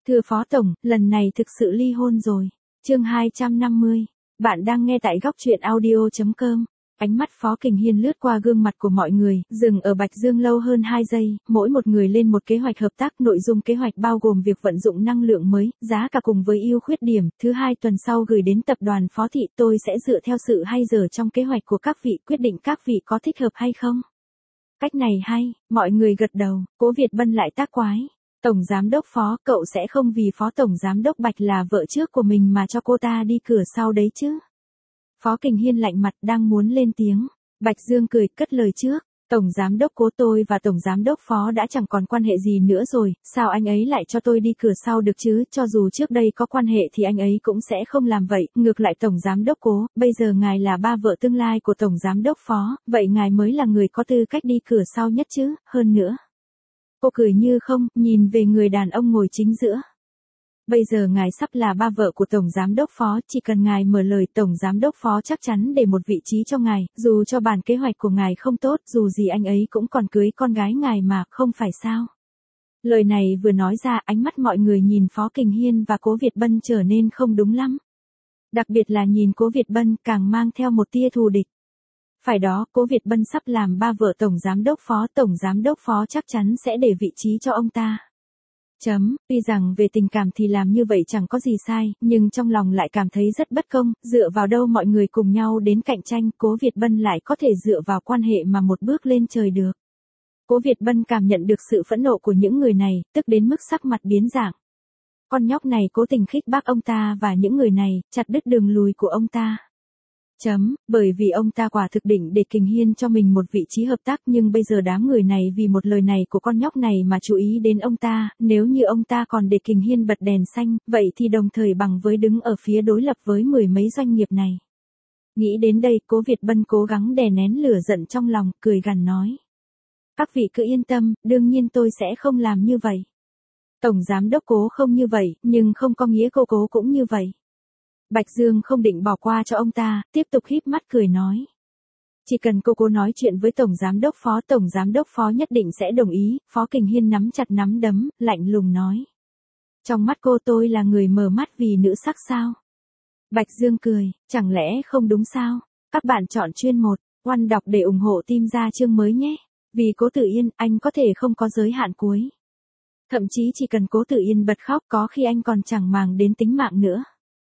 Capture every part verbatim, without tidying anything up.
Thưa Phó Tổng, lần này thực sự ly hôn rồi. Chương hai trăm năm mươi. Bạn đang nghe tại góc truyện audio chấm com. Ánh mắt Phó Kình Hiên lướt qua gương mặt của mọi người, dừng ở Bạch Dương lâu hơn hai giây, mỗi một người lên một kế hoạch hợp tác. Nội dung kế hoạch bao gồm việc vận dụng năng lượng mới, giá cả cùng với ưu khuyết điểm. Thứ hai tuần sau gửi đến tập đoàn Phó Thị, tôi sẽ dựa theo sự hay dở trong kế hoạch của các vị, quyết định các vị có thích hợp hay không. Cách này hay, mọi người gật đầu. Cố Việt Bân lại tác quái. Tổng Giám đốc Phó, cậu sẽ không vì Phó Tổng Giám đốc Bạch là vợ trước của mình mà cho cô ta đi cửa sau đấy chứ? Phó Kình Hiên lạnh mặt đang muốn lên tiếng. Bạch Dương cười, cất lời trước. Tổng Giám đốc Cố, tôi và Tổng Giám đốc Phó đã chẳng còn quan hệ gì nữa rồi, sao anh ấy lại cho tôi đi cửa sau được chứ? Cho dù trước đây có quan hệ thì anh ấy cũng sẽ không làm vậy. Ngược lại Tổng Giám đốc Cố, bây giờ ngài là ba vợ tương lai của Tổng Giám đốc Phó, vậy ngài mới là người có tư cách đi cửa sau nhất chứ, hơn nữa. Cô cười như không, nhìn về người đàn ông ngồi chính giữa. Bây giờ ngài sắp là ba vợ của Tổng Giám đốc Phó, chỉ cần ngài mở lời Tổng Giám đốc Phó chắc chắn để một vị trí cho ngài, dù cho bản kế hoạch của ngài không tốt, dù gì anh ấy cũng còn cưới con gái ngài mà, không phải sao? Lời này vừa nói ra, ánh mắt mọi người nhìn Phó Kình Hiên và Cố Việt Bân trở nên không đúng lắm. Đặc biệt là nhìn Cố Việt Bân càng mang theo một tia thù địch. Phải đó, Cố Việt Bân sắp làm ba vợ Tổng Giám đốc Phó, Tổng Giám đốc Phó chắc chắn sẽ để vị trí cho ông ta. Chấm, tuy rằng về tình cảm thì làm như vậy chẳng có gì sai, nhưng trong lòng lại cảm thấy rất bất công, dựa vào đâu mọi người cùng nhau đến cạnh tranh, Cố Việt Bân lại có thể dựa vào quan hệ mà một bước lên trời được. Cố Việt Bân cảm nhận được sự phẫn nộ của những người này, tức đến mức sắc mặt biến dạng. Con nhóc này cố tình khích bác ông ta và những người này, chặt đứt đường lùi của ông ta. Chấm, bởi vì ông ta quả thực định để Kình Hiên cho mình một vị trí hợp tác, nhưng bây giờ đám người này vì một lời này của con nhóc này mà chú ý đến ông ta, nếu như ông ta còn để Kình Hiên bật đèn xanh, vậy thì đồng thời bằng với đứng ở phía đối lập với mười mấy doanh nghiệp này. Nghĩ đến đây, Cố Việt Bân cố gắng đè nén lửa giận trong lòng, cười gằn nói. Các vị cứ yên tâm, đương nhiên tôi sẽ không làm như vậy. Tổng Giám đốc Cố không như vậy, nhưng không có nghĩa cô Cố cũng như vậy. Bạch Dương không định bỏ qua cho ông ta, tiếp tục híp mắt cười nói. Chỉ cần cô Cố nói chuyện với Tổng Giám đốc Phó, Tổng Giám đốc Phó nhất định sẽ đồng ý. Phó Kình Hiên nắm chặt nắm đấm, lạnh lùng nói. Trong mắt cô tôi là người mờ mắt vì nữ sắc sao? Bạch Dương cười, chẳng lẽ không đúng sao? Các bạn chọn chuyên một, oan đọc để ủng hộ team ra chương mới nhé. Vì Cố Tử Yên, anh có thể không có giới hạn cuối. Thậm chí chỉ cần Cố Tử Yên bật khóc có khi anh còn chẳng màng đến tính mạng nữa.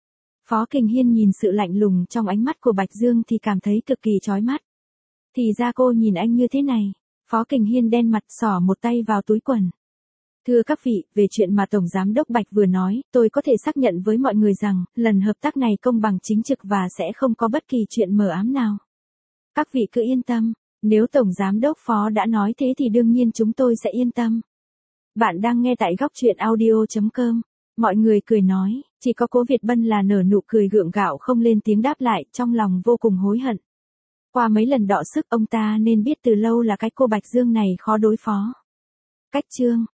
Phó Kình Hiên nhìn sự lạnh lùng trong ánh mắt của Bạch Dương thì cảm thấy cực kỳ chói mắt. Thì ra cô nhìn anh như thế này. Phó Kình Hiên đen mặt xỏ một tay vào túi quần. Thưa các vị, về chuyện mà Tổng Giám đốc Bạch vừa nói, tôi có thể xác nhận với mọi người rằng, lần hợp tác này công bằng chính trực và sẽ không có bất kỳ chuyện mờ ám nào. Các vị cứ yên tâm, nếu Tổng Giám đốc Phó đã nói thế thì đương nhiên chúng tôi sẽ yên tâm. Bạn đang nghe tại góc truyện audio chấm com. Mọi người cười nói, chỉ có Cố Việt Bân là nở nụ cười gượng gạo không lên tiếng đáp lại, trong lòng vô cùng hối hận. Qua mấy lần đọ sức ông ta nên biết từ lâu là cái cô Bạch Dương này khó đối phó. Cách chương.